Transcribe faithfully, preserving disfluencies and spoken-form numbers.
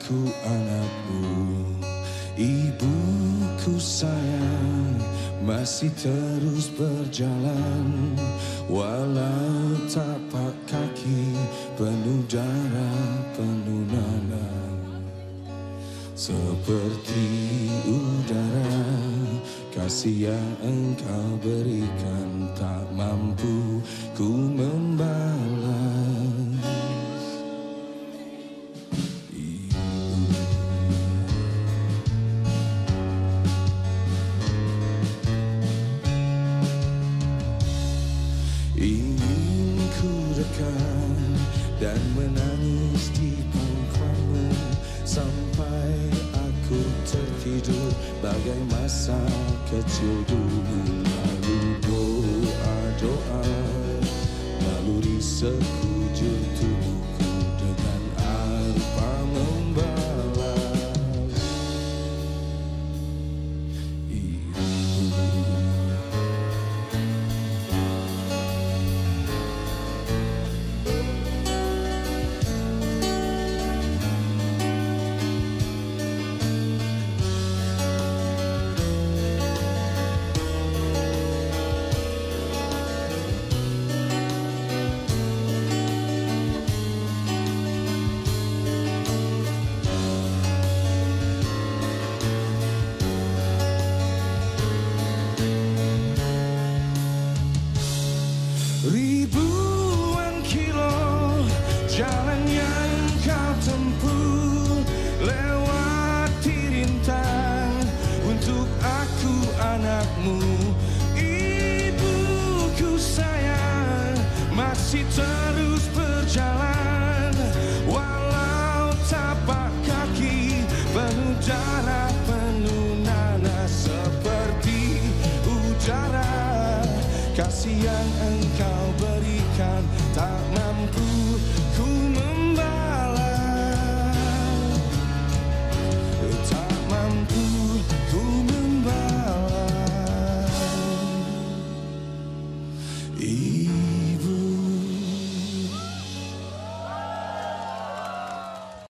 aku anakmu, ibuku sayang, masih terus berjalan. Walau tapak kaki penuh darah, penuh nanah. Seperti udara, kasih yang engkau berikan tak mampu ku membalas. Ingin ku dekat dan menangis di pangkuanmu sampai aku tertidur bagai masa kecil dulu. Lalu doa-doa naluri sekujur tubuhku dengan apa membalas. Ribuan kilo jalan yang kau tempuh, lewati rintang untuk aku anakmu. Ibuku sayang, masih terus berjalan. Walau tapak kaki penuh darah, penuh nanah. Seperti udara, kasih yang engkau berikan tak mampu ku membalas, tak mampu